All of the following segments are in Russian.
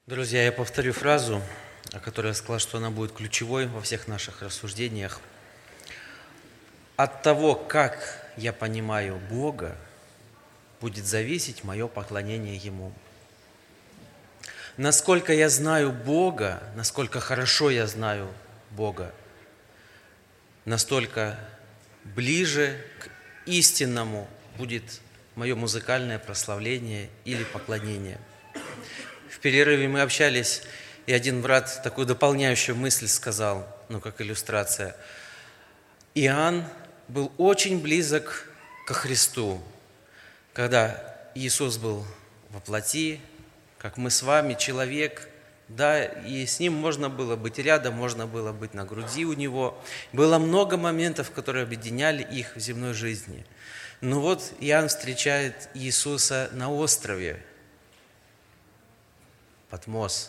Друзья, я повторю фразу, о которой я сказал, что она будет ключевой во всех наших рассуждениях. От того, как я понимаю Бога, будет зависеть мое поклонение Ему. Насколько я знаю Бога, насколько хорошо я знаю Бога, настолько ближе к истинному будет мое музыкальное прославление или поклонение. В перерыве мы общались, и один брат такую дополняющую мысль сказал, как иллюстрация. Иоанн был очень близок ко Христу, когда Иисус был во плоти, как мы с вами, человек, да, и с Ним можно было быть рядом, можно было быть на груди у Него. Было много моментов, которые объединяли их в земной жизни. Но вот Иоанн встречает Иисуса на острове Патмос.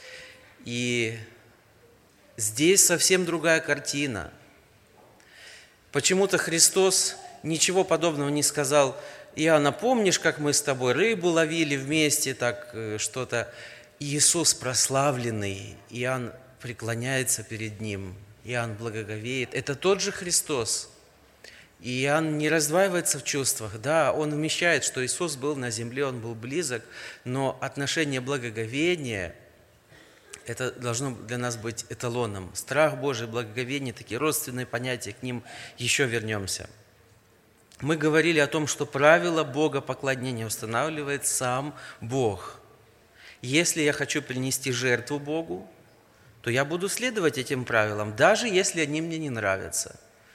И здесь совсем другая картина. Почему-то Христос ничего подобного не сказал. Иоанна, помнишь, как мы с тобой рыбу ловили вместе, так что-то? Иисус прославленный, Иоанн преклоняется перед Ним, Иоанн благоговеет. Это тот же Христос. И Иоанн не раздваивается в чувствах. Да, он вмещает, что Иисус был на земле, Он был близок, но отношение благоговения, это должно для нас быть эталоном. Страх Божий, благоговение, такие родственные понятия, к ним еще вернемся. Мы говорили о том, что правило богопоклонения устанавливает сам Бог. Если я хочу принести жертву Богу, то я буду следовать этим правилам, даже если они мне не нравятся.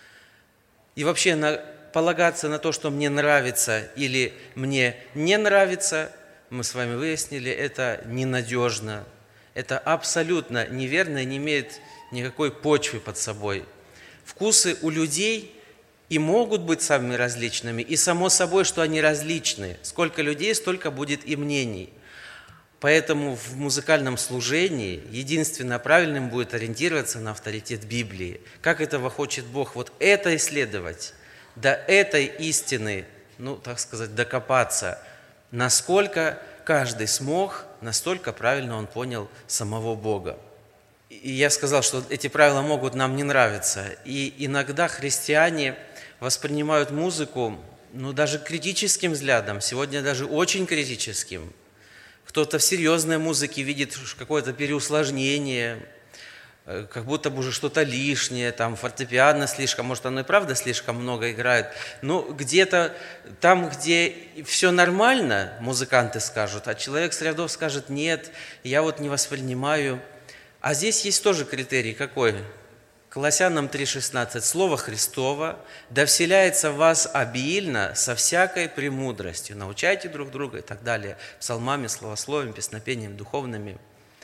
И вообще полагаться на то, что мне нравится или мне не нравится, мы с вами выяснили, это ненадежно, это абсолютно неверно и не имеет никакой почвы под собой. Вкусы у людей и могут быть самыми различными, и само собой, что они различны. Сколько людей, столько будет и мнений. Поэтому в музыкальном служении единственно правильным будет ориентироваться на авторитет Библии. Как этого хочет Бог? Вот это исследовать, до этой истины, так сказать, докопаться. Насколько каждый смог, настолько правильно он понял самого Бога. И я сказал, что эти правила могут нам не нравиться. И иногда христиане воспринимают музыку, даже критическим взглядом, сегодня даже очень критическим. Кто-то в серьезной музыке видит какое-то переусложнение, как будто бы уже что-то лишнее, там фортепиано слишком, может, оно и правда слишком много играет. Но где-то там, где все нормально, музыканты скажут, а человек с рядов скажет, нет, я не воспринимаю. А здесь есть тоже критерий какой? Колоссянам 3,16. Слово Христово да вселяется в вас обильно со всякой премудростью. Научайте друг друга и так далее. Псалмами, словословием, песнопением духовными.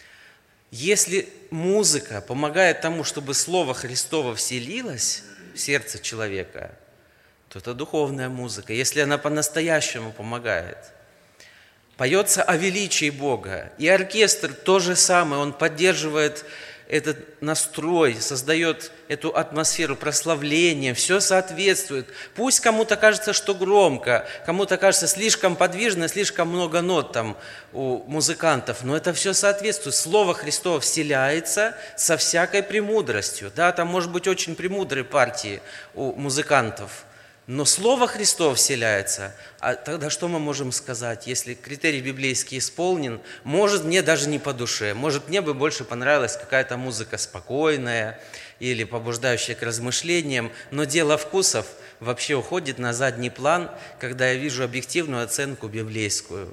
Если музыка помогает тому, чтобы Слово Христово вселилось в сердце человека, то это духовная музыка. Если она по-настоящему помогает. Поется о величии Бога. И оркестр то же самое, он поддерживает этот настрой, создает эту атмосферу прославления, все соответствует. Пусть кому-то кажется, что громко, кому-то кажется слишком подвижно, слишком много нот там у музыкантов, но это все соответствует. Слово Христово вселяется со всякой премудростью. Да, там может быть очень премудрые партии у музыкантов, но Слово Христово вселяется. А тогда что мы можем сказать? Если критерий библейский исполнен, может, мне даже не по душе, может, мне бы больше понравилась какая-то музыка спокойная или побуждающая к размышлениям, но дело вкусов вообще уходит на задний план, когда я вижу объективную оценку библейскую.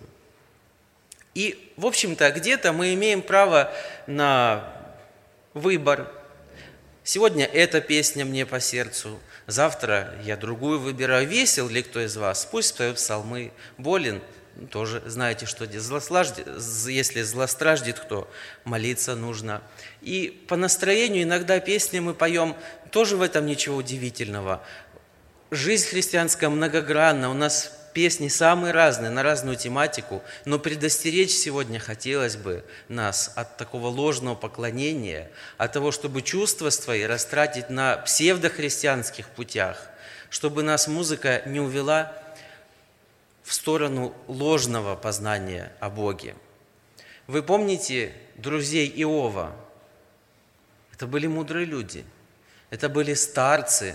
И, в общем-то, где-то мы имеем право на выбор. Сегодня эта песня мне по сердцу, завтра я другую выбираю. Весел ли кто из вас? Пусть поет псалмы. Болен? Тоже знаете, что если злостраждет кто, молиться нужно. И по настроению иногда песни мы поем, тоже в этом ничего удивительного. Жизнь христианская многогранна, у нас песни самые разные, на разную тематику, но предостеречь сегодня хотелось бы нас от такого ложного поклонения, от того, чтобы чувства свои растратить на псевдохристианских путях, чтобы нас музыка не увела в сторону ложного познания о Боге. Вы помните друзей Иова? Это были мудрые люди, это были старцы.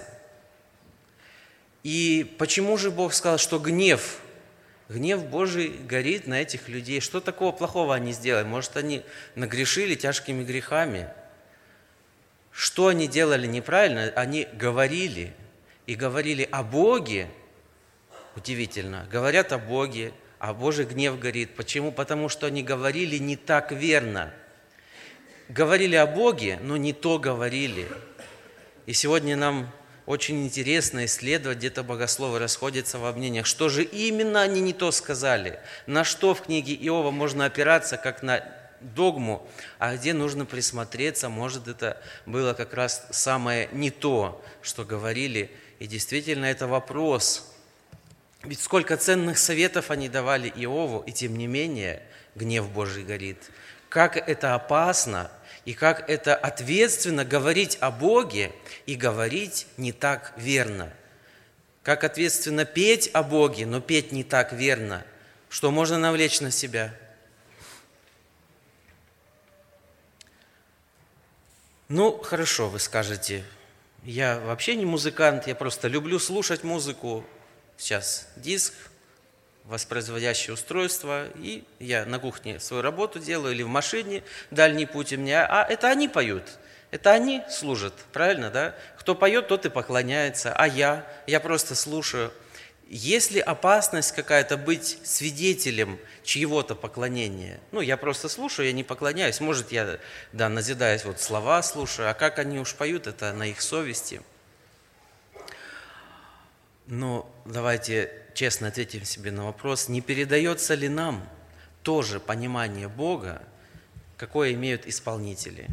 И почему же Бог сказал, что гнев Божий горит на этих людей? Что такого плохого они сделали? Может, они нагрешили тяжкими грехами? Что они делали неправильно? Они говорили, и говорили о Боге. Удивительно, говорят о Боге, а Божий гнев горит. Почему? Потому что они говорили не так верно. Говорили о Боге, но не то говорили. И сегодня нам очень интересно исследовать, где-то богословы расходятся во мнениях, что же именно они не то сказали, на что в книге Иова можно опираться, как на догму, а где нужно присмотреться, может, это было как раз самое не то, что говорили. И действительно, это вопрос. Ведь сколько ценных советов они давали Иову, и тем не менее гнев Божий горит. Как это опасно и как это ответственно говорить о Боге и говорить не так верно. Как ответственно петь о Боге, но петь не так верно, что можно навлечь на себя. Ну, хорошо, вы скажете, я вообще не музыкант, я просто люблю слушать музыку. Сейчас диск, воспроизводящее устройство, и я на кухне свою работу делаю, или в машине, дальний путь у меня, а это они поют, это они служат, правильно, да? Кто поет, тот и поклоняется, а я просто слушаю. Есть ли опасность какая-то быть свидетелем чьего-то поклонения? Ну, я просто слушаю, я не поклоняюсь, может, я, да, назидаюсь, вот слова слушаю, а как они уж поют, это на их совести. Но давайте честно ответим себе на вопрос, не передается ли нам тоже понимание Бога, какое имеют исполнители?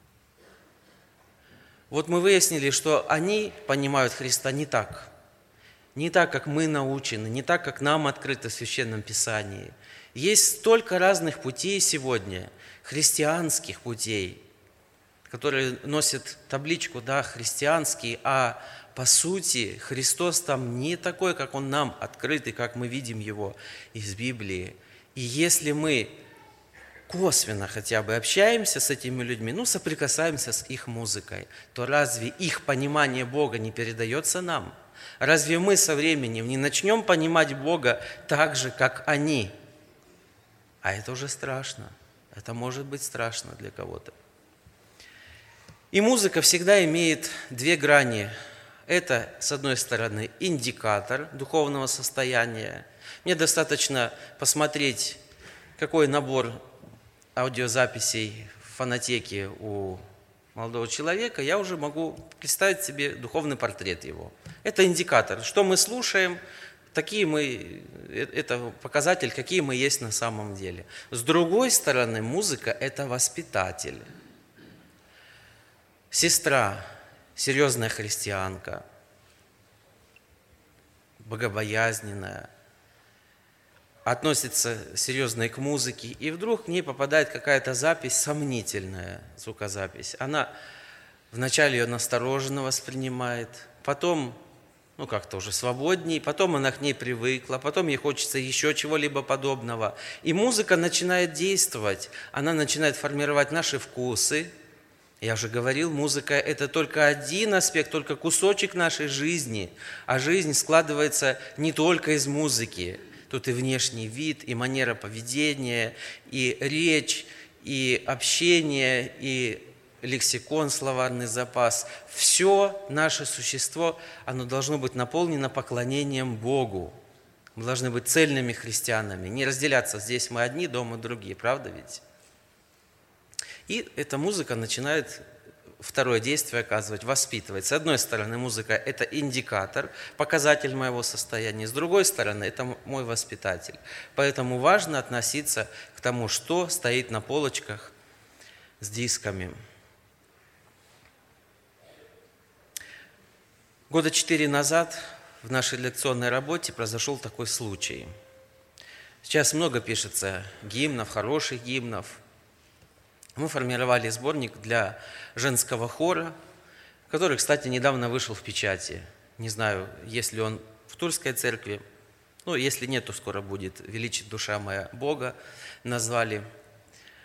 Вот мы выяснили, что они понимают Христа не так, как мы научены, не так, как нам открыто в Священном Писании. Есть столько разных путей сегодня, христианских путей, которые носят табличку, да, христианский, а по сути, Христос там не такой, как Он нам открыт, и как мы видим Его из Библии. И если мы косвенно хотя бы общаемся с этими людьми, ну, соприкасаемся с их музыкой, то разве их понимание Бога не передается нам? Разве мы со временем не начнем понимать Бога так же, как они? А это уже страшно. Это может быть страшно для кого-то. И музыка всегда имеет две грани. Это, с одной стороны, индикатор духовного состояния. Мне достаточно посмотреть, какой набор аудиозаписей в фонотеке у молодого человека, я уже могу представить себе духовный портрет его. Это индикатор. Что мы слушаем, такие мы, это показатель, какие мы есть на самом деле. С другой стороны, музыка – это воспитатель. Сестра, серьезная христианка, богобоязненная, относится серьезно к музыке, и вдруг к ней попадает какая-то запись, сомнительная звукозапись. Она вначале ее настороженно воспринимает, потом, как-то уже свободнее, потом она к ней привыкла, потом ей хочется еще чего-либо подобного. И музыка начинает действовать, она начинает формировать наши вкусы. Я уже говорил, музыка – это только один аспект, только кусочек нашей жизни, а жизнь складывается не только из музыки. Тут и внешний вид, и манера поведения, и речь, и общение, и лексикон, словарный запас. Все наше существо, оно должно быть наполнено поклонением Богу. Мы должны быть цельными христианами, не разделяться. Здесь мы одни, дома другие, правда ведь? И эта музыка начинает второе действие оказывать, воспитывать. С одной стороны, музыка – это индикатор, показатель моего состояния. С другой стороны, это мой воспитатель. Поэтому важно относиться к тому, что стоит на полочках с дисками. Года 4 назад в нашей лекционной работе произошел такой случай. Сейчас много пишется гимнов, хороших гимнов. Мы формировали сборник для женского хора, который, кстати, недавно вышел в печати. Не знаю, есть ли он в Тульской церкви. Если нет, то скоро будет «Величит душа моя Бога» назвали.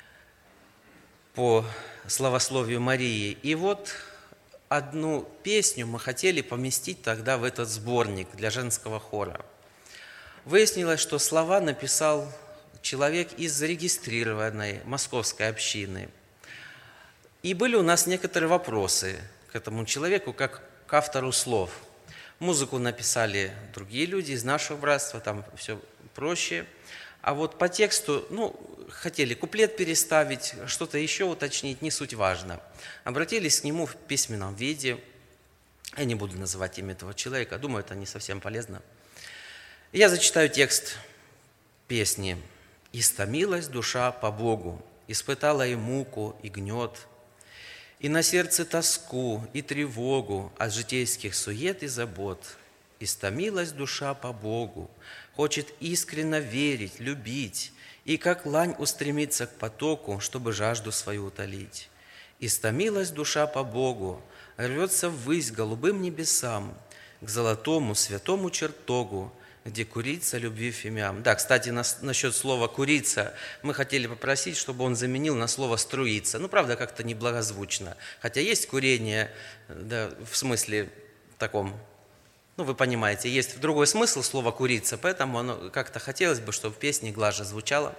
по славословию Марии. И вот одну песню мы хотели поместить тогда в этот сборник для женского хора. Выяснилось, что слова написал человек из зарегистрированной московской общины. И были у нас некоторые вопросы к этому человеку, как к автору слов. Музыку написали другие люди из нашего братства, там все проще. А вот по тексту, хотели куплет переставить, что-то еще уточнить, не суть важно. Обратились к нему в письменном виде. Я не буду называть имя этого человека, думаю, это не совсем полезно. Я зачитаю текст песни. «Истомилась душа по Богу, испытала и муку, и гнет, и на сердце тоску, и тревогу от житейских сует и забот. Истомилась душа по Богу, хочет искренно верить, любить, и как лань устремиться к потоку, чтобы жажду свою утолить. Истомилась душа по Богу, рвется ввысь голубым небесам, к золотому святому чертогу, где курица любви фимиам». Да, кстати, насчет слова «курица» мы хотели попросить, чтобы он заменил на слово «струиться». Правда, как-то неблагозвучно. Хотя есть курение, да, в смысле таком, вы понимаете, есть другой смысл слова «курица», поэтому оно как-то хотелось бы, чтобы в песне глаже звучало.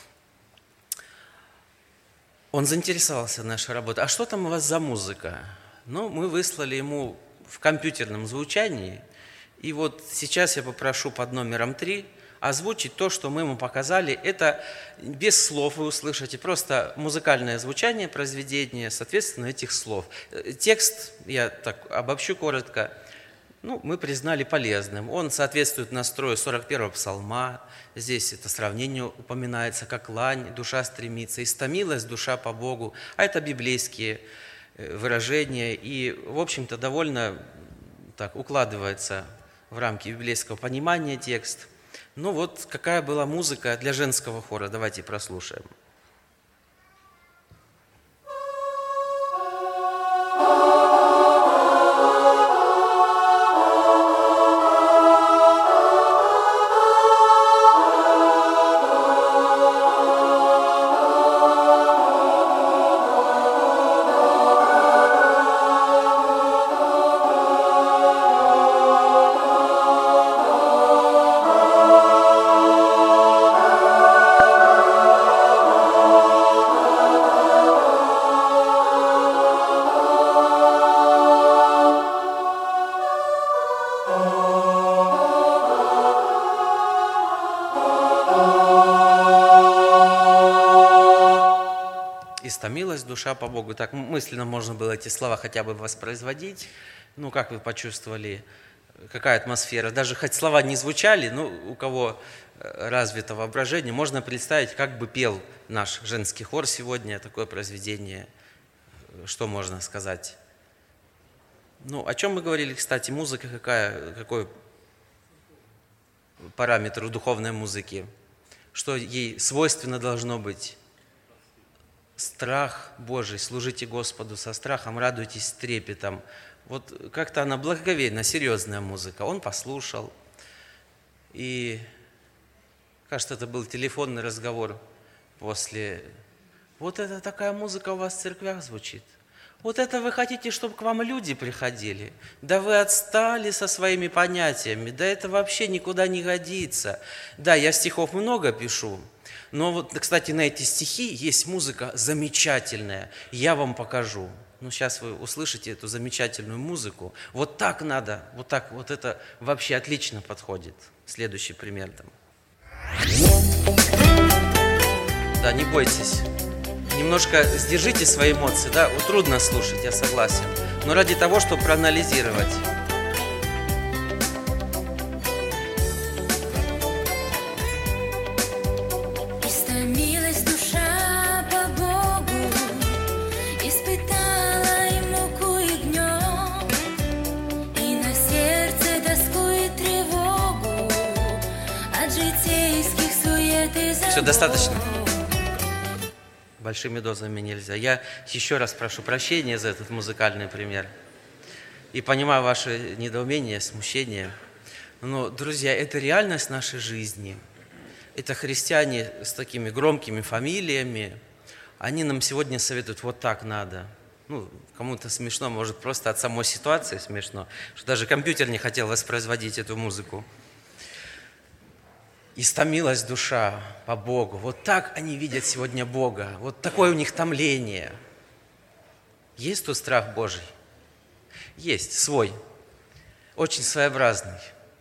Он заинтересовался нашей работой. А что там у вас за музыка? Мы выслали ему в компьютерном звучании. И вот сейчас я попрошу под номером 3 озвучить то, что мы ему показали. Это без слов вы услышите, просто музыкальное звучание произведения, соответственно, этих слов. Текст, я так обобщу коротко, мы признали полезным. Он соответствует настрою 41-го псалма. Здесь это сравнение упоминается, как лань, душа стремится, истомилась душа по Богу. А это библейские выражения. И, в общем-то, довольно так укладывается в рамки библейского понимания текст. Какая была музыка для женского хора. Давайте прослушаем. «Истомилась душа по Богу». Так мысленно можно было эти слова хотя бы воспроизводить. Как вы почувствовали, какая атмосфера? Даже хоть слова не звучали, у кого развито воображение, можно представить, как бы пел наш женский хор сегодня такое произведение. Что можно сказать? О чем мы говорили, кстати, музыка какой параметр у духовной музыки? Что ей свойственно должно быть? Страх Божий, служите Господу со страхом, радуйтесь с трепетом. Как-то она благоговейна, серьезная музыка. Он послушал. И, кажется, это был телефонный разговор после. Это такая музыка у вас в церквях звучит. Это вы хотите, чтобы к вам люди приходили? Да вы отстали со своими понятиями. Да это вообще никуда не годится. Да, я стихов много пишу. Но кстати, на эти стихи есть музыка замечательная. Я вам покажу. Сейчас вы услышите эту замечательную музыку. Так надо, так, это вообще отлично подходит. Следующий пример там. Да, не бойтесь. Немножко сдержите свои эмоции, да? Трудно слушать, я согласен. Но ради того, чтобы проанализировать. Все, достаточно. Большими дозами нельзя. Я еще раз прошу прощения за этот музыкальный пример. И понимаю ваше недоумение, смущение. Но, друзья, это реальность нашей жизни. Это христиане с такими громкими фамилиями, они нам сегодня советуют, вот так надо. Ну, кому-то смешно, может, просто от самой ситуации смешно, что даже компьютер не хотел воспроизводить эту музыку. Истомилась душа по Богу. Вот так они видят сегодня Бога. Вот такое у них томление. Есть тут страх Божий? Есть, свой. Очень своеобразный.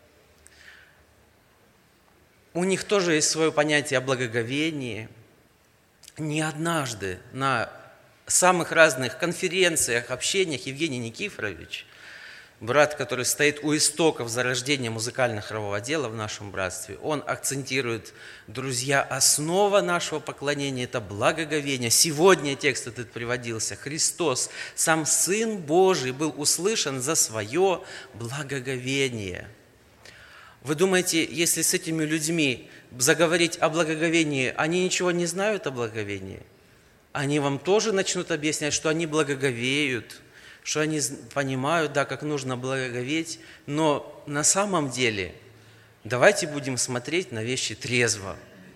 У них тоже есть свое понятие о благоговении. Не однажды на самых разных конференциях, общениях Евгений Никифорович, брат, который стоит у истоков зарождения музыкально-хорового дела в нашем братстве, он акцентирует, друзья, основа нашего поклонения – это благоговение. Сегодня текст этот приводился. Христос, сам Сын Божий, был услышан за свое благоговение. Вы думаете, если с этими людьми заговорить о благоговении, они ничего не знают о благоговении? Они вам тоже начнут объяснять, что они благоговеют, что они понимают, да, как нужно благоговеть, но на самом деле давайте будем смотреть на вещи трезво.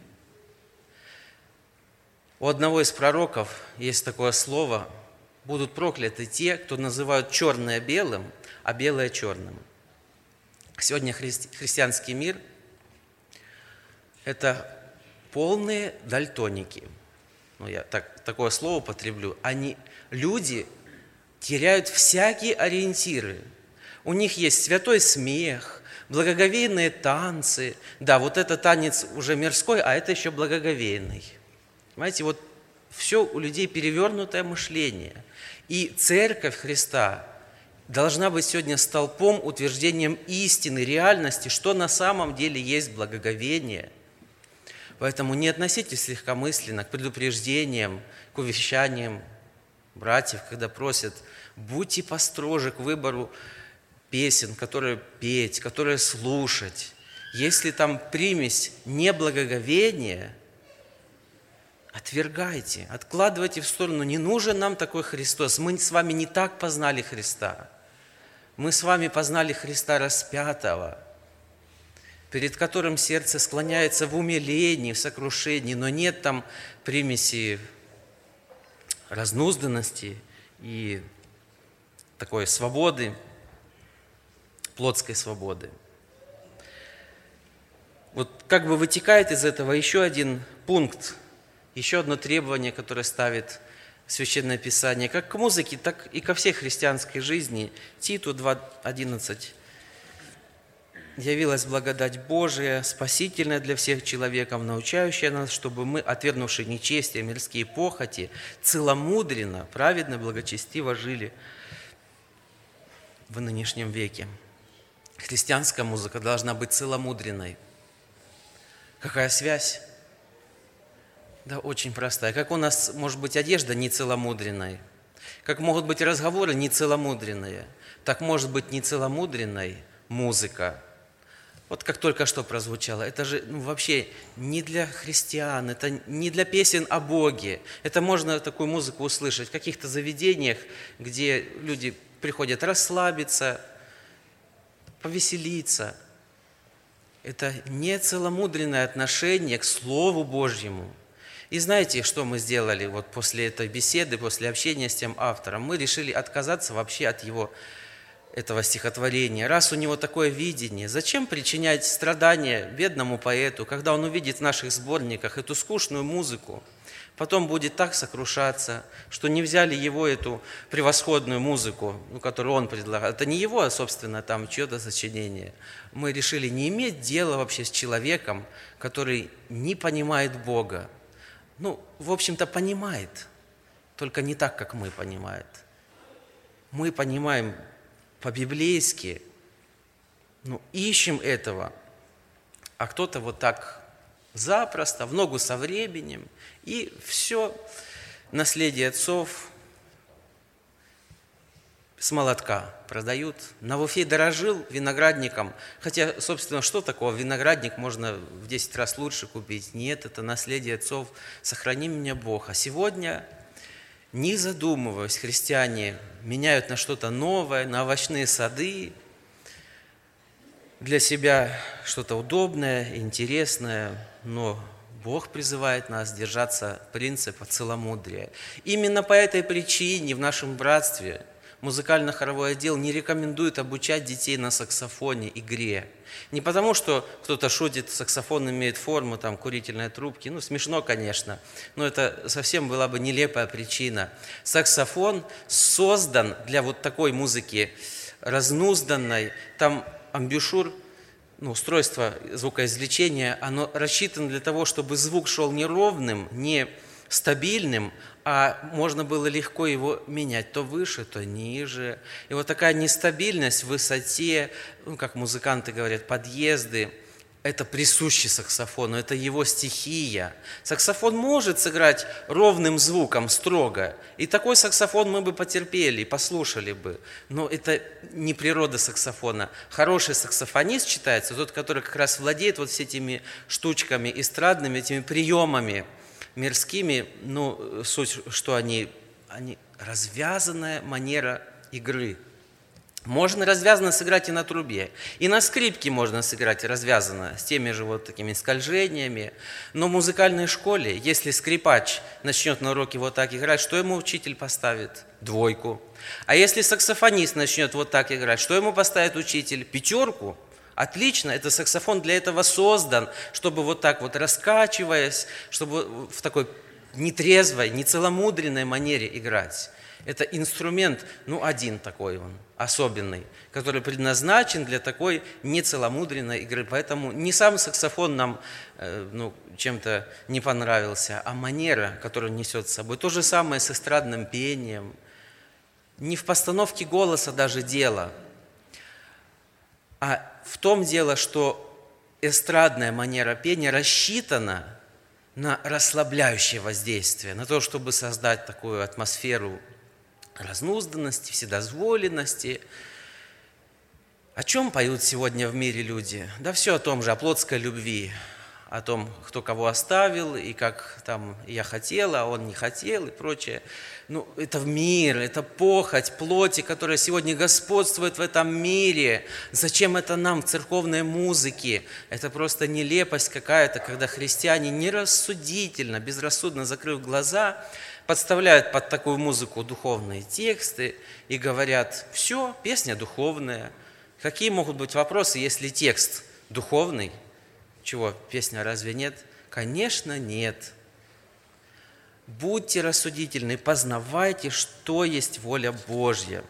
У одного из пророков есть такое слово: будут прокляты те, кто называют черное белым, а белое черным. Сегодня христианский мир – это полные дальтоники. Ну, я такое слово употреблю. Люди теряют всякие ориентиры. У них есть святой смех, благоговейные танцы. Да, вот это танец уже мирской, а это еще благоговейный. Понимаете, вот все у людей перевернутое мышление. И Церковь Христа должна быть сегодня столпом, утверждением истины, реальности, что на самом деле есть благоговение. Поэтому не относитесь легкомысленно к предупреждениям, к увещаниям братьев, когда просят: будьте построже к выбору песен, которые петь, которые слушать. Если там примесь неблагоговения, отвергайте, откладывайте в сторону. Не нужен нам такой Христос. Мы с вами не так познали Христа. Мы с вами познали Христа распятого, перед которым сердце склоняется в умилении, в сокрушении, но нет там примеси разнузданности и такой свободы, плотской свободы. Вот как бы вытекает из этого еще один пункт, еще одно требование, которое ставит Священное Писание, как к музыке, так и ко всей христианской жизни. Титу 2:11. «Явилась благодать Божия, спасительная для всех человеков, научающая нас, чтобы мы, отвергнувши нечестие, мирские похоти, целомудренно, праведно, благочестиво жили в нынешнем веке». Христианская музыка должна быть целомудренной. Какая связь? Да, очень простая. Как у нас может быть одежда нецеломудренной, как могут быть разговоры нецеломудренные, так может быть нецеломудренной музыка. Вот как только что прозвучало, это же вообще не для христиан, это не для песен о Боге. Это можно такую музыку услышать в каких-то заведениях, где люди приходят расслабиться, повеселиться. Это нецеломудренное отношение к Слову Божьему. И знаете, что мы сделали вот после этой беседы, после общения с тем автором? Мы решили отказаться вообще от этого стихотворения. Раз у него такое видение, зачем причинять страдания бедному поэту, когда он увидит в наших сборниках эту скучную музыку, потом будет так сокрушаться, что не взяли его эту превосходную музыку, которую он предлагал. Это не его, а, собственно, там чье-то сочинение. Мы решили не иметь дела вообще с человеком, который не понимает Бога. В общем-то, понимает, только не так, как мы понимаем. Мы понимаем по-библейски, ищем этого, а кто-то вот так запросто, в ногу со временем, и все наследие отцов с молотка продают. Навуфей дорожил виноградником, хотя, собственно, что такого? Виноградник можно в 10 раз лучше купить. Нет, это наследие отцов. Сохрани меня, Бог. А сегодня, не задумываясь, христиане меняют на что-то новое, на овощные сады, для себя что-то удобное, интересное, но Бог призывает нас держаться принципа целомудрия. Именно по этой причине в нашем братстве музыкально-хоровой отдел не рекомендует обучать детей на саксофоне игре. Не потому, что кто-то шутит, саксофон имеет форму там, курительной трубки. Смешно, конечно, но это совсем была бы нелепая причина. Саксофон создан для вот такой музыки разнузданной. Там амбушюр, устройство звукоизвлечения, оно рассчитано для того, чтобы звук шел не ровным, не стабильным, а можно было легко его менять то выше, то ниже. И вот такая нестабильность в высоте, как музыканты говорят, подъезды, это присуще саксофону, это его стихия. Саксофон может сыграть ровным звуком, строго. И такой саксофон мы бы потерпели, послушали бы. Но это не природа саксофона. Хороший саксофонист считается тот, который как раз владеет вот всеми этими штучками эстрадными, этими приемами мирскими. Суть, что они развязанная манера игры. Можно развязанно сыграть и на трубе, и на скрипке можно сыграть развязанно, с теми же вот такими скольжениями. Но в музыкальной школе, если скрипач начнет на уроке вот так играть, что ему учитель поставит? 2. А если саксофонист начнет вот так играть, что ему поставит учитель? 5. Отлично, это саксофон для этого создан, чтобы вот так вот раскачиваясь, чтобы в такой нетрезвой, нецеломудренной манере играть. Это инструмент, один такой он, особенный, который предназначен для такой нецеломудренной игры. Поэтому не сам саксофон нам чем-то не понравился, а манера, которую несет с собой. То же самое с эстрадным пением. Не в постановке голоса даже дело, а в том дело, что эстрадная манера пения рассчитана на расслабляющее воздействие, на то, чтобы создать такую атмосферу разнузданности, вседозволенности. О чем поют сегодня в мире люди? Да все о том же, о плотской любви, о том, кто кого оставил, и как там я хотела, а он не хотел, и прочее. Это в мир, это похоть плоти, которая сегодня господствует в этом мире. Зачем это нам в церковной музыке? Это просто нелепость какая-то, когда христиане нерассудительно, безрассудно закрыв глаза, подставляют под такую музыку духовные тексты и говорят: все, песня духовная. Какие могут быть вопросы, если текст духовный? Чего, песня разве нет? Конечно, нет. Будьте рассудительны, познавайте, что есть воля Божья.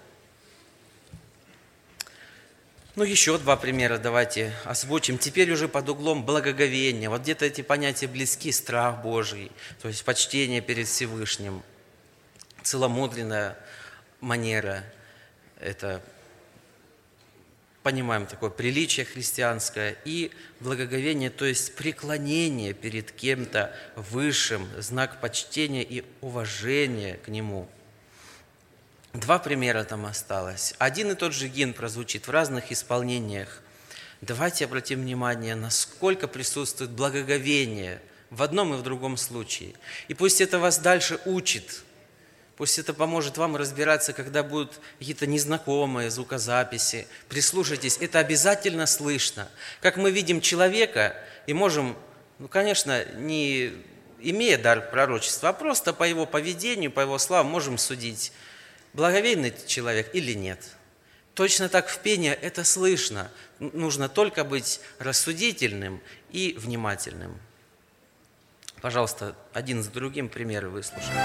Еще 2 примера давайте озвучим. Теперь уже под углом благоговения. Вот где-то эти понятия близки: страх Божий, то есть почтение перед Всевышним, целомудренная манера, это, понимаем, такое приличие христианское, и благоговение, то есть преклонение перед кем-то высшим, знак почтения и уважения к нему. 2 примера там осталось. Один и тот же гимн прозвучит в разных исполнениях. Давайте обратим внимание, насколько присутствует благоговение в одном и в другом случае. И пусть это вас дальше учит, пусть это поможет вам разбираться, когда будут какие-то незнакомые звукозаписи. Прислушайтесь, это обязательно слышно. Как мы видим человека и можем, конечно, не имея дар пророчества, а просто по его поведению, по его словам можем судить, благоговейный человек или нет. Точно так в пении это слышно. Нужно только быть рассудительным и внимательным. Пожалуйста, один за другим примеры выслушайте.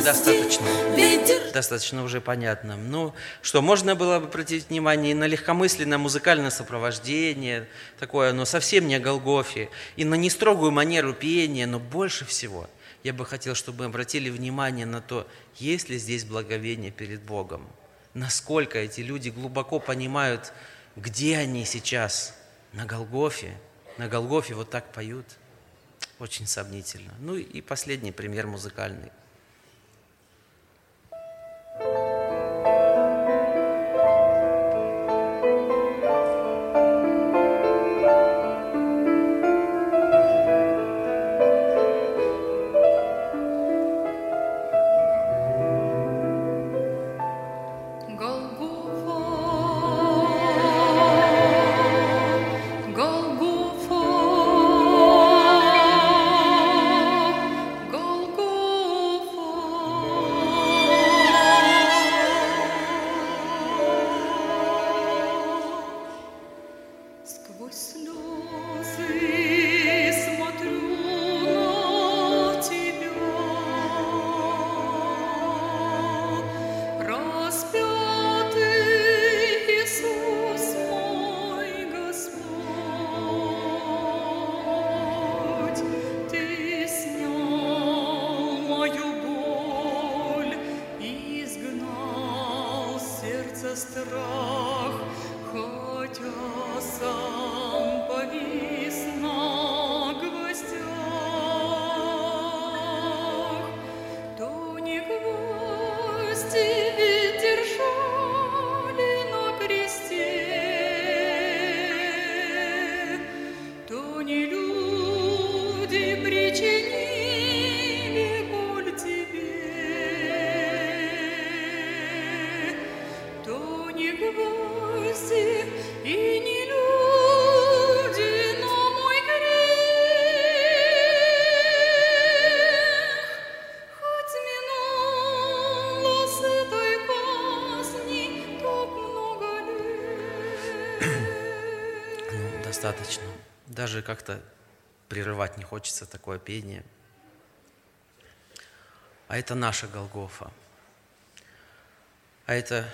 Достаточно уже понятно. Ну, что, можно было бы обратить внимание и на легкомысленное музыкальное сопровождение, такое, но совсем не о Голгофе, и на нестрогую манеру пения, но больше всего я бы хотел, чтобы мы обратили внимание на то, есть ли здесь благовение перед Богом, насколько эти люди глубоко понимают, где они сейчас, на Голгофе вот так поют. Очень сомнительно. Ну и последний пример музыкальный. Достаточно. Даже как-то прерывать не хочется такое пение. А это наша Голгофа. А это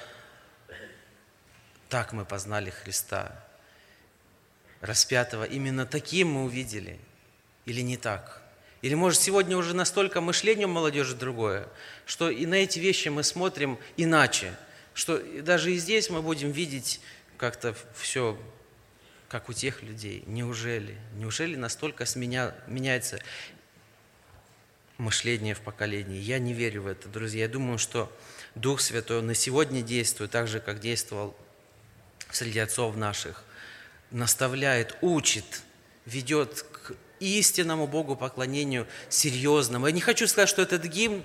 так мы познали Христа. Распятого именно таким мы увидели. Или не так? Или, может, сегодня уже настолько мышление у молодежи другое, что и на эти вещи мы смотрим иначе, что даже и здесь мы будем видеть как-то все, как у тех людей. Неужели? Неужели настолько меняется мышление в поколении? Я не верю в это, друзья. Я думаю, что Дух Святой, Он и сегодня действует так же, как действовал среди отцов наших. Наставляет, учит, ведет к истинному Богу поклонению серьезному. Я не хочу сказать, что этот гимн,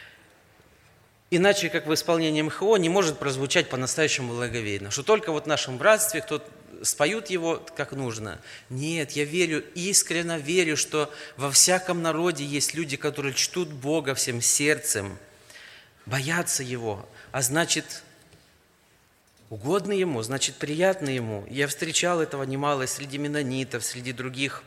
иначе как в исполнении МХО, не может прозвучать по-настоящему благоговейно, что только вот в нашем братстве кто-то споют его как нужно. Нет, я верю, искренне верю, что во всяком народе есть люди, которые чтут Бога всем сердцем, боятся Его, а значит, угодны Ему, значит, приятно Ему. Я встречал этого немало среди меннонитов, среди других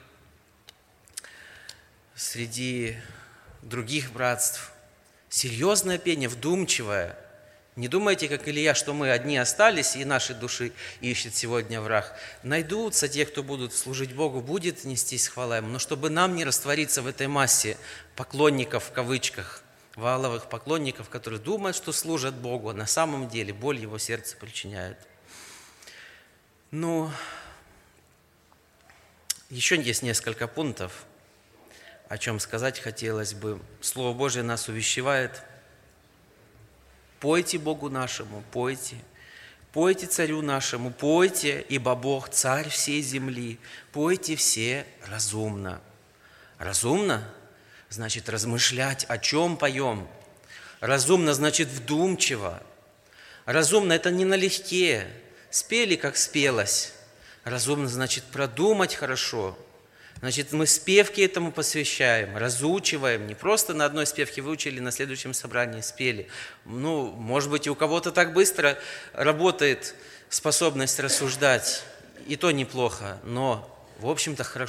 братств. Серьезное пение, вдумчивое. Не думайте, как Илья, что мы одни остались, и нашей души ищет сегодня враг. Найдутся те, кто будут служить Богу, будет нестись хвала Ему. Но чтобы нам не раствориться в этой массе поклонников, в кавычках, валовых поклонников, которые думают, что служат Богу, а на самом деле боль Его сердца причиняют. Ну, еще есть несколько пунктов, о чем сказать хотелось бы. Слово Божие нас увещевает. Пойте Богу нашему, пойте. Пойте Царю нашему, пойте, ибо Бог Царь всей земли. Пойте все разумно. Разумно значит размышлять, о чем поем. Разумно значит вдумчиво. Разумно – это не налегке. Спели, как спелось. Разумно значит продумать хорошо. Значит, мы спевки этому посвящаем, разучиваем. Не просто на одной спевке выучили, на следующем собрании спели. Ну, может быть, и у кого-то так быстро работает способность рассуждать. И то неплохо. Но, в общем-то, хорошо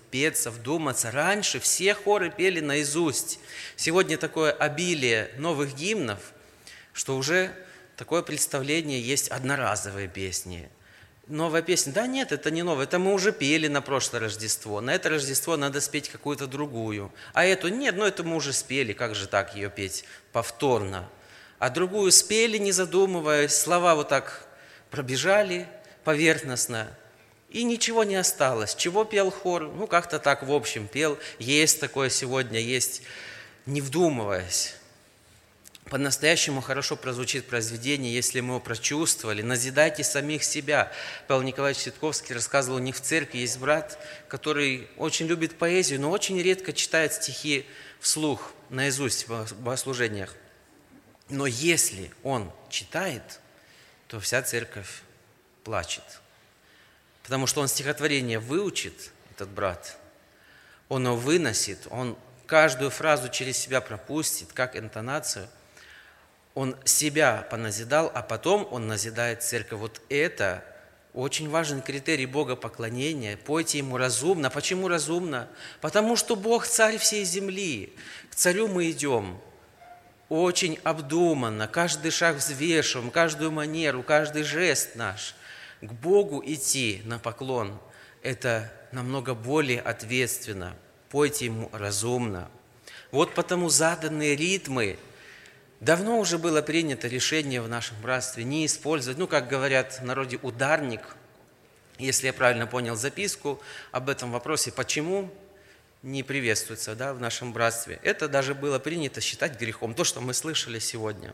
впеться, вдуматься. Раньше все хоры пели наизусть. Сегодня такое обилие новых гимнов, что уже такое представление есть одноразовые песни. Новая песня. Да нет, это не новая, это мы уже пели на прошлое Рождество. На это Рождество надо спеть какую-то другую. А эту нет, это мы уже спели, как же так ее петь повторно? А другую спели, не задумываясь, слова вот так пробежали поверхностно, и ничего не осталось. Чего пел хор? Как-то так в общем пел. Есть такое сегодня, есть, не вдумываясь. По-настоящему хорошо прозвучит произведение, если мы его прочувствовали. Назидайте самих себя. Павел Николаевич Ситковский рассказывал, у них в церкви есть брат, который очень любит поэзию, но очень редко читает стихи вслух, наизусть в богослужениях. Но если он читает, то вся церковь плачет. Потому что он стихотворение выучит, этот брат, он его выносит, он каждую фразу через себя пропустит, как интонацию. Он себя поназидал, а потом он назидает церковь. Вот это очень важный критерий богопоклонения. Пойте Ему разумно. Почему разумно? Потому что Бог царь всей земли. К царю мы идем очень обдуманно, каждый шаг взвешиваем, каждую манеру, каждый жест наш. К Богу идти на поклон – это намного более ответственно. Пойте Ему разумно. Вот потому заданные ритмы. Давно уже было принято решение в нашем братстве не использовать, как говорят в народе, ударник. Если я правильно понял записку об этом вопросе, почему не приветствуется в нашем братстве. Это даже было принято считать грехом, то, что мы слышали сегодня.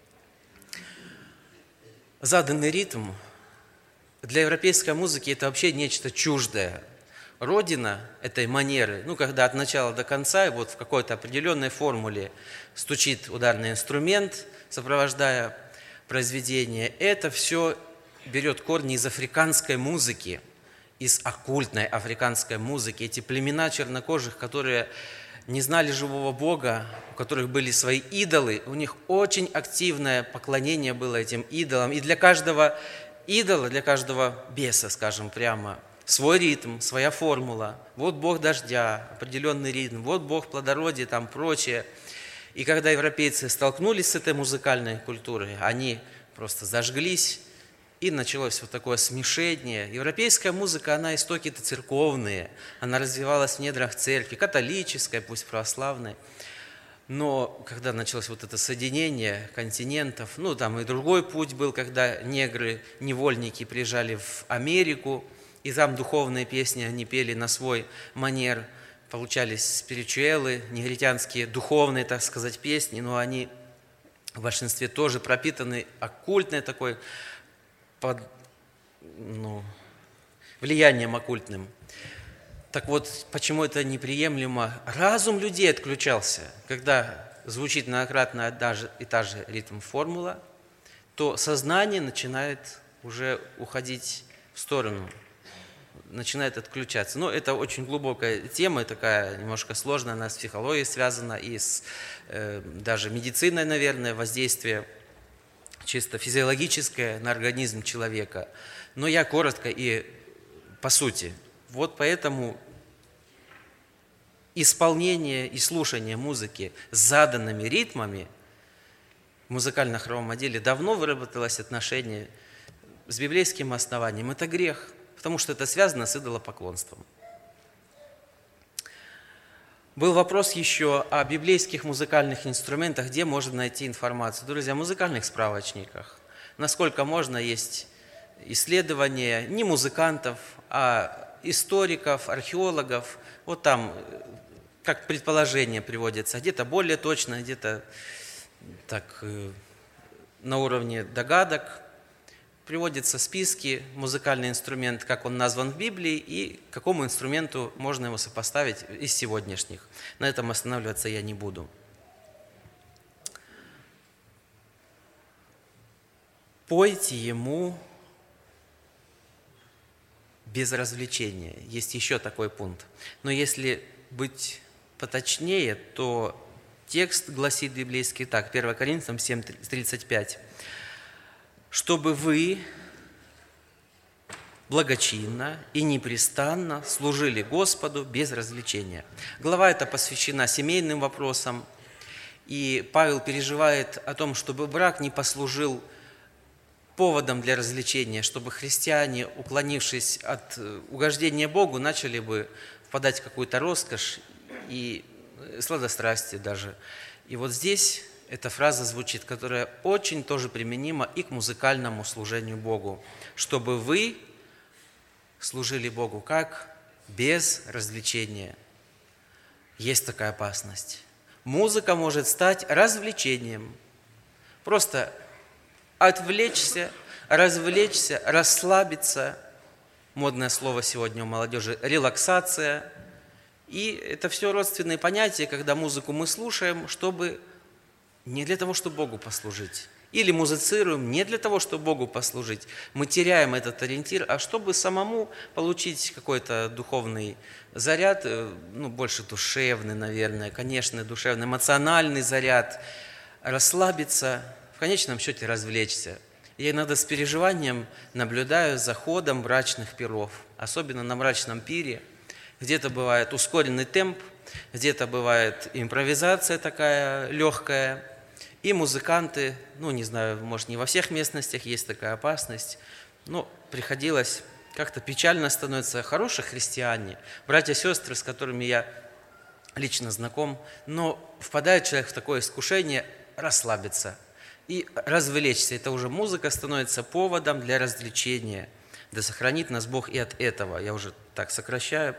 Заданный ритм для европейской музыки – это вообще нечто чуждое. Родина этой манеры, когда от начала до конца, и вот в какой-то определенной формуле стучит ударный инструмент, сопровождая произведение, это все берет корни из африканской музыки, из оккультной африканской музыки. Эти племена чернокожих, которые не знали живого Бога, у которых были свои идолы, у них очень активное поклонение было этим идолам. И для каждого идола, для каждого беса, скажем прямо, свой ритм, своя формула. Вот Бог дождя, определенный ритм, вот Бог плодородия, прочее. И когда европейцы столкнулись с этой музыкальной культурой, они просто зажглись, и началось вот такое смешение. Европейская музыка, она истоки-то церковные, она развивалась в недрах церкви, католической, пусть православной. Но когда началось вот это соединение континентов, и другой путь был, когда негры, невольники приезжали в Америку, и там духовные песни они пели на свой манер, получались спиричуэлы, негритянские духовные, так сказать, песни, но они в большинстве тоже пропитаны оккультной такой, влиянием оккультным. Так вот, почему это неприемлемо? Разум людей отключался. Когда звучит многократно одна и та же ритм-формула, то сознание начинает уже уходить в сторону, начинает отключаться. Это очень глубокая тема, такая немножко сложная, она с психологией связана и с даже медициной, наверное, воздействие чисто физиологическое на организм человека. Но я коротко и по сути. Вот поэтому исполнение и слушание музыки с заданными ритмами в музыкально-хоровом отделе давно выработалось отношение с библейским основанием. Это грех, потому что это связано с идолопоклонством. Был вопрос еще о библейских музыкальных инструментах, где можно найти информацию. Друзья, в музыкальных справочниках. Насколько можно, есть исследования не музыкантов, а историков, археологов. Вот там как предположение приводится. Где-то более точно, где-то так на уровне догадок. Приводятся списки, музыкальный инструмент, как он назван в Библии, и к какому инструменту можно его сопоставить из сегодняшних. На этом останавливаться я не буду. Пойте Ему без развлечения. Есть еще такой пункт. Но если быть поточнее, то текст гласит библейский так, 1 Коринфянам 7:35. Чтобы вы благочинно и непрестанно служили Господу без развлечения. Глава эта посвящена семейным вопросам, и Павел переживает о том, чтобы брак не послужил поводом для развлечения, чтобы христиане, уклонившись от угождения Богу, начали бы впадать в какую-то роскошь и сладострастие даже. И вот здесь эта фраза звучит, которая очень тоже применима и к музыкальному служению Богу. Чтобы вы служили Богу как? Без развлечения. Есть такая опасность. Музыка может стать развлечением. Просто отвлечься, развлечься, расслабиться. Модное слово сегодня у молодежи – релаксация. И это все родственные понятия, когда музыку мы слушаем, чтобы не для того, чтобы Богу послужить. Или музыцируем не для того, чтобы Богу послужить. Мы теряем этот ориентир, а чтобы самому получить какой-то духовный заряд, больше душевный, наверное, конечно, душевный, эмоциональный заряд, расслабиться, в конечном счете развлечься. Я иногда с переживанием наблюдаю за ходом брачных пиров, особенно на брачном пире. Где-то бывает ускоренный темп, где-то бывает импровизация такая легкая. И музыканты, не знаю, может, не во всех местностях есть такая опасность, но приходилось, как-то печально становится, хорошие христиане, братья и сестры, с которыми я лично знаком, но впадает человек в такое искушение расслабиться и развлечься. Это уже музыка становится поводом для развлечения. Да сохранит нас Бог и от этого. Я уже так сокращаю.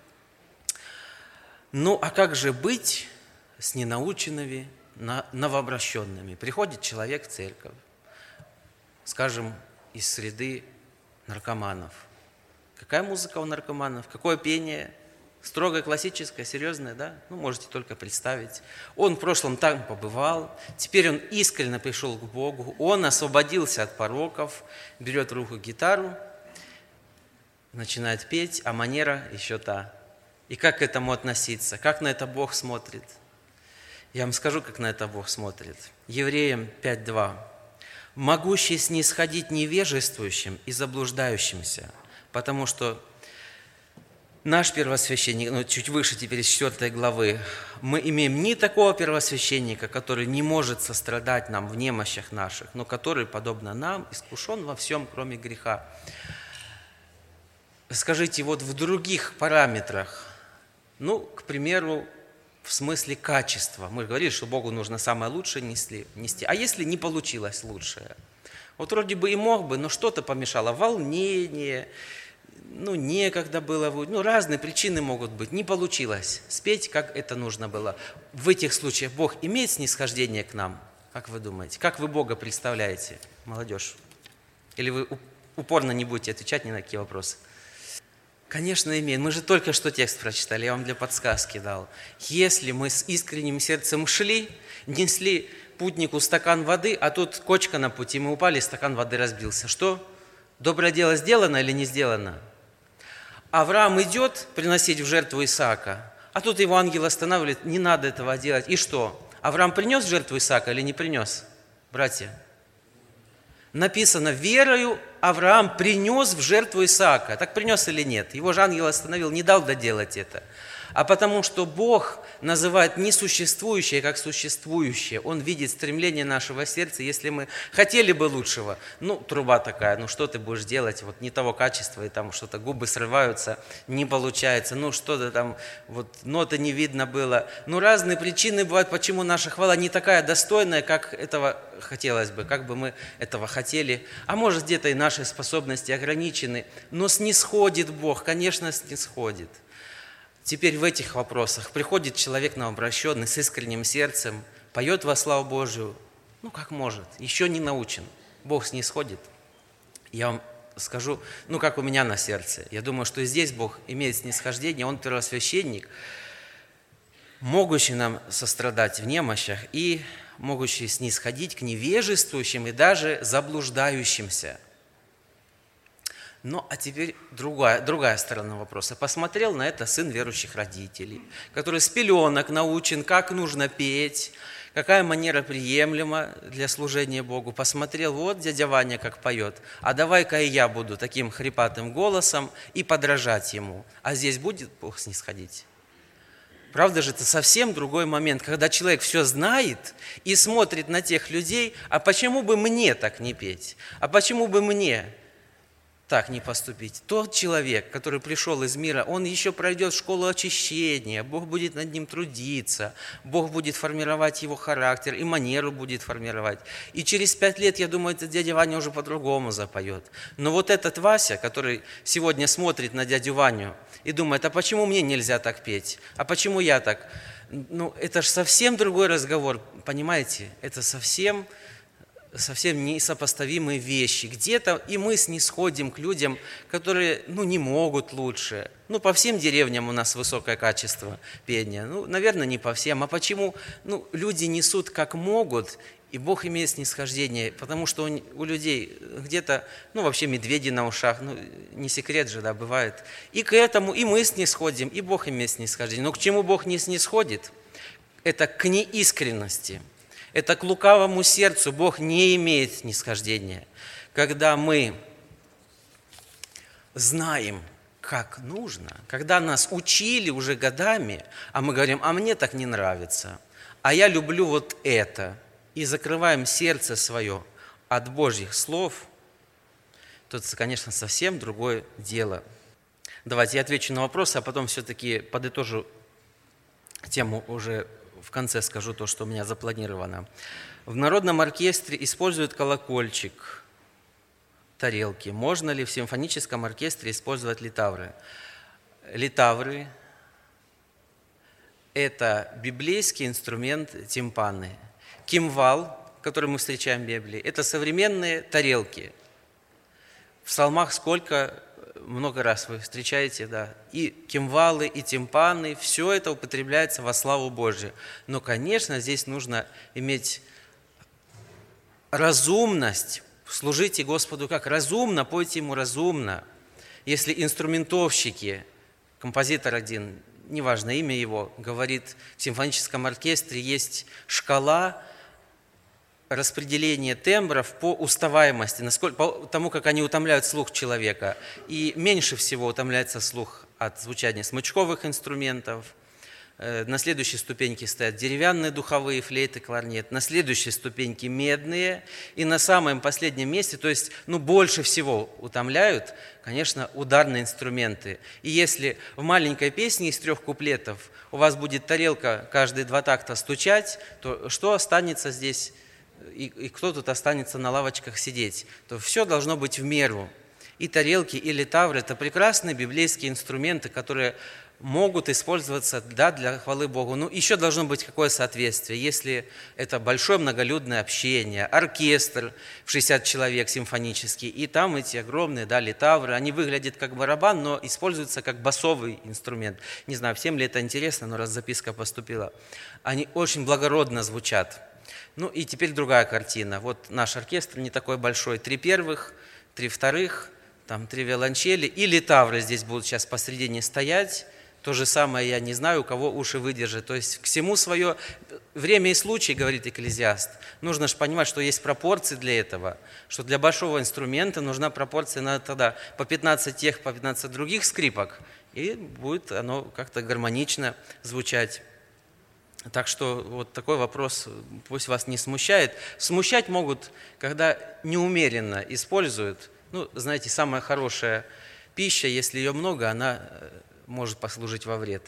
А как же быть с ненаученными, новообращенными? Приходит человек в церковь, скажем, из среды наркоманов. Какая музыка у наркоманов? Какое пение? Строгое, классическое, серьезное, да? Можете только представить. Он в прошлом там побывал, теперь он искренне пришел к Богу, он освободился от пороков, берет в руку гитару, начинает петь, а манера еще та. И как к этому относиться? Как на это Бог смотрит? Я вам скажу, как на это Бог смотрит. Евреям 5:2. «Могущий снисходить невежествующим и заблуждающимся, потому что наш первосвященник, чуть выше теперь из 4 главы, мы имеем не такого первосвященника, который не может сострадать нам в немощах наших, но который, подобно нам, искушен во всем, кроме греха». Скажите, вот в других параметрах, к примеру, в смысле качества. Мы говорили, что Богу нужно самое лучшее нести. А если не получилось лучшее? Вот вроде бы и мог бы, но что-то помешало. Волнение, некогда было. Разные причины могут быть. Не получилось спеть, как это нужно было. В этих случаях Бог имеет снисхождение к нам? Как вы думаете? Как вы Бога представляете, молодежь? Или вы упорно не будете отвечать ни на какие вопросы? Конечно, имеет. Мы же только что текст прочитали, я вам для подсказки дал. Если мы с искренним сердцем шли, несли путнику стакан воды, а тут кочка на пути, мы упали, стакан воды разбился. Что? Доброе дело сделано или не сделано? Авраам идет приносить в жертву Исаака, а тут его ангел останавливает, не надо этого делать. И что? Авраам принес в жертву Исаака или не принес? Братья? Написано, верою Авраам принес в жертву Исаака. Так принес или нет? Его же ангел остановил, не дал доделать это. А потому что Бог называет несуществующее как существующее. Он видит стремление нашего сердца. Если мы хотели бы лучшего, труба такая, что ты будешь делать? Вот не того качества, и там что-то губы срываются, не получается. Что-то там, ноты не видно было. Разные причины бывают, почему наша хвала не такая достойная, как этого хотелось бы, как бы мы этого хотели. А может, где-то и наши способности ограничены. Но снисходит Бог, конечно, снисходит. Теперь в этих вопросах приходит человек новообращенный с искренним сердцем, поет во славу Божию, как может, еще не научен. Бог снисходит. Я вам скажу, как у меня на сердце. Я думаю, что и здесь Бог имеет снисхождение, Он первосвященник, могущий нам сострадать в немощах и могущий снисходить к невежествующим и даже заблуждающимся. А теперь другая сторона вопроса. Посмотрел на это сын верующих родителей, который с пеленок научен, как нужно петь, какая манера приемлема для служения Богу. Посмотрел, вот дядя Ваня как поет, а давай-ка и я буду таким хрипатым голосом и подражать ему. А здесь будет Бог снисходить? Правда же, это совсем другой момент, когда человек все знает и смотрит на тех людей, а почему бы мне так не петь? А почему бы мне так не поступить? Тот человек, который пришел из мира, он еще пройдет школу очищения, Бог будет над ним трудиться, Бог будет формировать его характер и манеру будет формировать. И через 5 лет, я думаю, этот дядя Ваня уже по-другому запоет. Но вот этот Вася, который сегодня смотрит на дядю Ваню и думает, а почему мне нельзя так петь? А почему я так? Ну, это же совсем другой разговор, понимаете? Это совсем несопоставимые вещи. Где-то и мы снисходим к людям, которые, не могут лучше. По всем деревням у нас высокое качество пения. Наверное, не по всем. А почему? Люди несут как могут, и Бог имеет снисхождение, потому что у людей где-то, вообще медведи на ушах, не секрет же, да, бывает. И к этому и мы снисходим, и Бог имеет снисхождение. Но к чему Бог не снисходит? Это к неискренности. Это к лукавому сердцу Бог не имеет снисхождения. Когда мы знаем, как нужно, когда нас учили уже годами, а мы говорим, а мне так не нравится, а я люблю вот это, и закрываем сердце свое от Божьих слов, то это, конечно, совсем другое дело. Давайте я отвечу на вопрос, а потом все-таки подытожу тему уже. В конце скажу то, что у меня запланировано. В народном оркестре используют колокольчик, тарелки. Можно ли в симфоническом оркестре использовать литавры? Литавры – это библейский инструмент тимпаны. Кимвал, который мы встречаем в Библии, это современные тарелки. В псалмах много раз вы встречаете, да, и кимвалы, и тимпаны, все это употребляется во славу Божию. Но, конечно, здесь нужно иметь разумность, служите Господу как? Разумно, пойте Ему разумно. Если инструментовщики, композитор один, неважно имя его, говорит, в симфоническом оркестре есть шкала распределение тембров по уставаемости, по тому, как они утомляют слух человека. И меньше всего утомляется слух от звучания смычковых инструментов. На следующей ступеньке стоят деревянные духовые, флейты, кларнет. На следующей ступеньке медные. И на самом последнем месте, то есть больше всего утомляют, конечно, ударные инструменты. И если в маленькой песне из 3 куплетов у вас будет тарелка каждые 2 такта стучать, то что останется здесь? И кто тут останется на лавочках сидеть, то все должно быть в меру. И тарелки, и литавры – это прекрасные библейские инструменты, которые могут использоваться, да, для хвалы Богу. Еще должно быть какое соответствие. Если это большое многолюдное общение, оркестр в 60 человек симфонический, и там эти огромные, да, литавры, они выглядят как барабан, но используются как басовый инструмент. Не знаю, всем ли это интересно, но раз записка поступила. Они очень благородно звучат. И теперь другая картина. Вот наш оркестр не такой большой. 3 первых, 3 вторых, там 3 виолончели. И литавры здесь будут сейчас посредине стоять. То же самое, я не знаю, у кого уши выдержат. То есть к всему свое время и случай, говорит Экклезиаст. Нужно же понимать, что есть пропорции для этого. Что для большого инструмента нужна пропорция, надо тогда по 15 тех, по 15 других скрипок. И будет оно как-то гармонично звучать. Так что вот такой вопрос пусть вас не смущает. Смущать могут, когда неумеренно используют. Знаете, самая хорошая пища, если ее много, она может послужить во вред.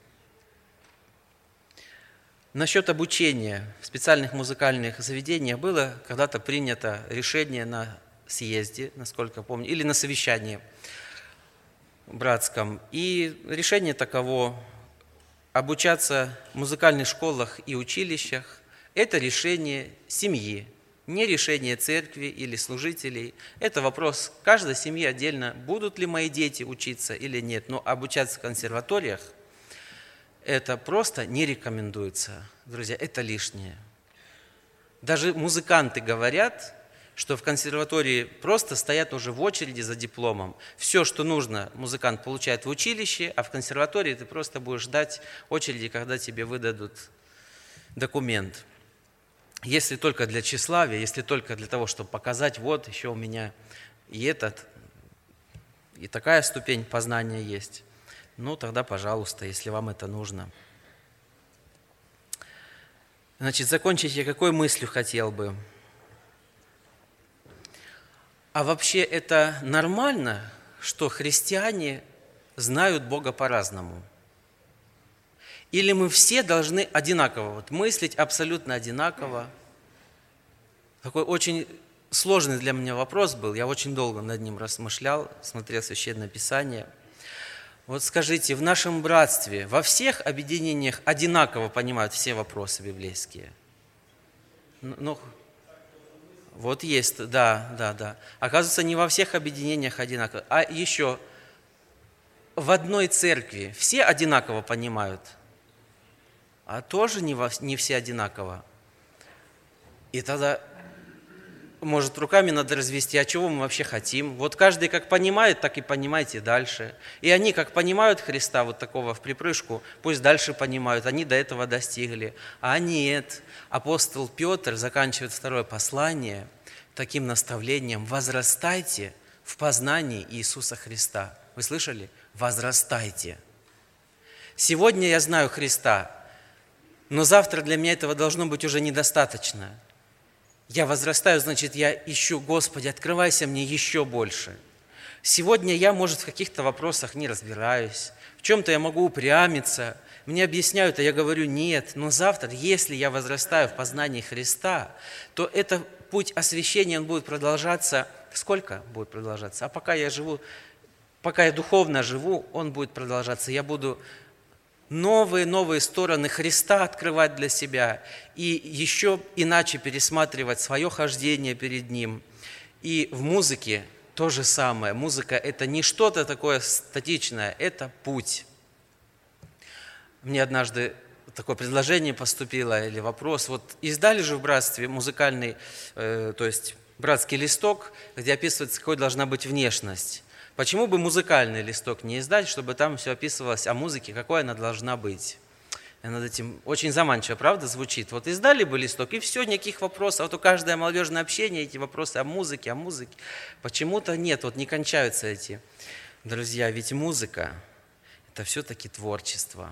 Насчет обучения в специальных музыкальных заведениях было когда-то принято решение на съезде, насколько помню, или на совещании братском. И решение таково: обучаться в музыкальных школах и училищах – это решение семьи, не решение церкви или служителей. Это вопрос каждой семьи отдельно, будут ли мои дети учиться или нет. Но обучаться в консерваториях – это просто не рекомендуется. Друзья, это лишнее. Даже музыканты говорят, что в консерватории просто стоят уже в очереди за дипломом. Все, что нужно, музыкант получает в училище, а в консерватории ты просто будешь ждать очереди, когда тебе выдадут документ. Если только для тщеславия, если только для того, чтобы показать, вот еще у меня и такая ступень познания есть, ну тогда, пожалуйста, если вам это нужно. Значит, закончить я какой мыслью хотел бы? А вообще это нормально, что христиане знают Бога по-разному? Или мы все должны одинаково мыслить, абсолютно одинаково? Такой очень сложный для меня вопрос был, я очень долго над ним размышлял, смотрел Священное Писание. Вот скажите, в нашем братстве, во всех объединениях одинаково понимают все вопросы библейские? Ну, вот есть, да. Оказывается, не во всех объединениях одинаково. А еще, в одной церкви все одинаково понимают, а тоже не все одинаково. И тогда, может, руками надо развести, а чего мы вообще хотим? Вот каждый как понимает, так и понимайте дальше. И они как понимают Христа, вот такого в припрыжку, пусть дальше понимают, они до этого достигли. А нет, апостол Петр заканчивает второе послание таким наставлением: возрастайте в познании Иисуса Христа. Вы слышали? Возрастайте. Сегодня я знаю Христа, но завтра для меня этого должно быть уже недостаточно. Я возрастаю, значит, я ищу: Господи, открывайся мне еще больше. Сегодня я, может, в каких-то вопросах не разбираюсь, в чем-то я могу упрямиться, мне объясняют, а я говорю нет. Но завтра, если я возрастаю в познании Христа, то это путь освящения, он будет продолжаться. Сколько будет продолжаться? А пока я духовно живу, он будет продолжаться. Я буду новые стороны Христа открывать для себя и еще иначе пересматривать свое хождение перед Ним. И в музыке то же самое. Музыка – это не что-то такое статичное, это путь. Мне однажды такое предложение поступило или вопрос. Вот издали же в братстве музыкальный, то есть братский листок, где описывается, какой должна быть внешность. Почему бы музыкальный листок не издать, чтобы там все описывалось о музыке, какой она должна быть? Я над этим очень заманчиво, правда, звучит. Вот издали бы листок, и все, никаких вопросов. А вот у каждое молодежное общение эти вопросы о музыке. Почему-то нет, вот не кончаются эти. Друзья, ведь музыка – это все-таки творчество.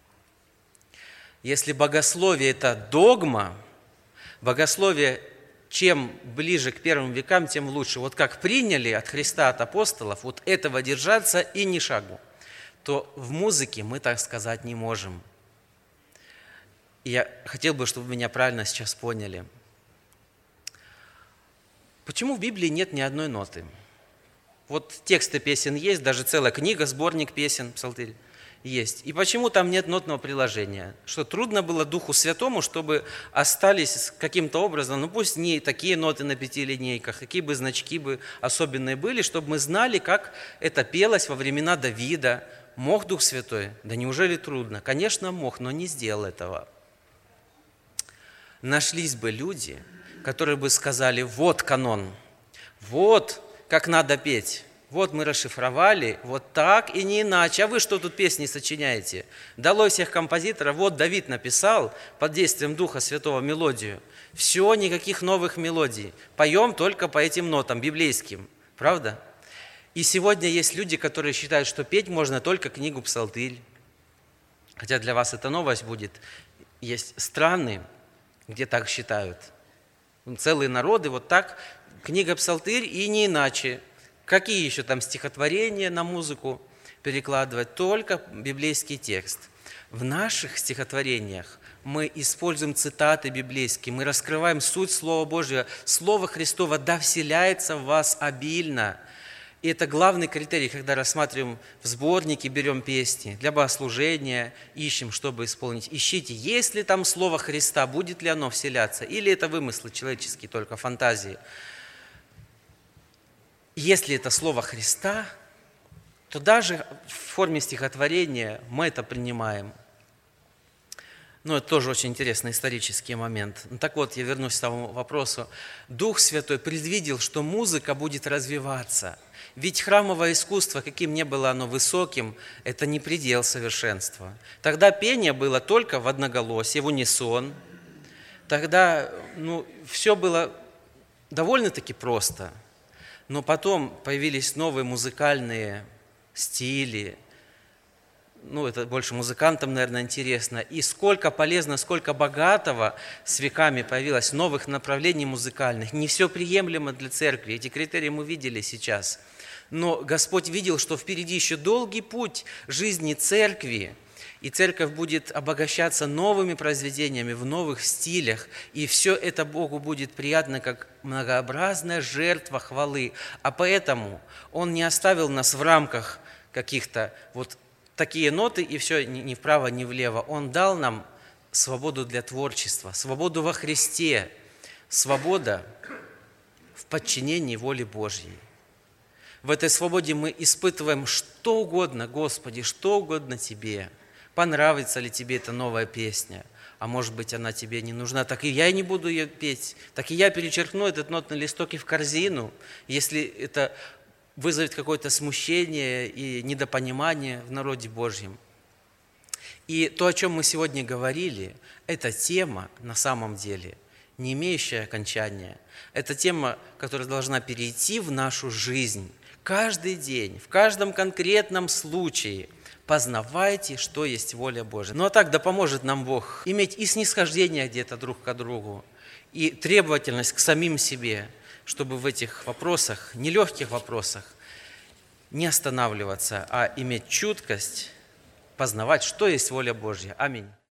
Если богословие – это догма, богословие – чем ближе к первым векам, тем лучше. Вот как приняли от Христа, от апостолов, вот этого держаться и ни шагу, то в музыке мы так сказать не можем. И я хотел бы, чтобы меня правильно сейчас поняли. Почему в Библии нет ни одной ноты? Вот тексты песен есть, даже целая книга, сборник песен, псалтырь есть. И почему там нет нотного приложения? Что трудно было Духу Святому, чтобы остались каким-то образом, ну пусть не такие ноты на 5 линейках, какие бы значки бы особенные были, чтобы мы знали, как это пелось во времена Давида. Мог Дух Святой? Да неужели трудно? Конечно, мог, но не сделал этого. Нашлись бы люди, которые бы сказали: вот канон, вот как надо петь. Вот мы расшифровали, вот так и не иначе. А вы что тут песни сочиняете? Долой всех композиторов. Вот Давид написал под действием Духа Святого мелодию. Все, никаких новых мелодий. Поем только по этим нотам, библейским. Правда? И сегодня есть люди, которые считают, что петь можно только книгу «Псалтырь». Хотя для вас это новость будет. Есть страны, где так считают. Целые народы вот так. Книга «Псалтырь» и не иначе. Какие еще там стихотворения на музыку перекладывать? Только библейский текст. В наших стихотворениях мы используем цитаты библейские, мы раскрываем суть Слова Божьего. Слово Христово «да вселяется в вас обильно». И это главный критерий, когда рассматриваем в сборнике, берем песни для богослужения, ищем, чтобы исполнить. Ищите, есть ли там Слово Христа, будет ли оно вселяться, или это вымыслы человеческие, только фантазии. Если это Слово Христа, то даже в форме стихотворения мы это принимаем. Это тоже очень интересный исторический момент. Так вот, я вернусь к тому вопросу. Дух Святой предвидел, что музыка будет развиваться. Ведь храмовое искусство, каким ни было оно высоким, это не предел совершенства. Тогда пение было только в одноголосие, в унисон. Тогда все было довольно-таки просто, но потом появились новые музыкальные стили. Это больше музыкантам, наверное, интересно. И сколько полезно, сколько богатого с веками появилось новых направлений музыкальных. Не все приемлемо для церкви. Эти критерии мы видели сейчас. Но Господь видел, что впереди еще долгий путь жизни церкви, и церковь будет обогащаться новыми произведениями в новых стилях, и все это Богу будет приятно, как многообразная жертва хвалы. А поэтому Он не оставил нас в рамках каких-то такие ноты, и все ни вправо, ни влево. Он дал нам свободу для творчества, свободу во Христе, свобода в подчинении воле Божьей. В этой свободе мы испытываем что угодно, Господи, что угодно Тебе. Понравится ли тебе эта новая песня? А может быть, она тебе не нужна, так и я не буду ее петь. Так и я перечеркну этот нотный листок и в корзину, если это вызовет какое-то смущение и недопонимание в народе Божьем. И то, о чем мы сегодня говорили, эта тема на самом деле не имеющая окончания. Это тема, которая должна перейти в нашу жизнь каждый день, в каждом конкретном случае. Познавайте, что есть воля Божия. А так да поможет нам Бог иметь и снисхождение где-то друг к другу, и требовательность к самим себе, чтобы в этих вопросах, нелегких вопросах, не останавливаться, а иметь чуткость, познавать, что есть воля Божья. Аминь.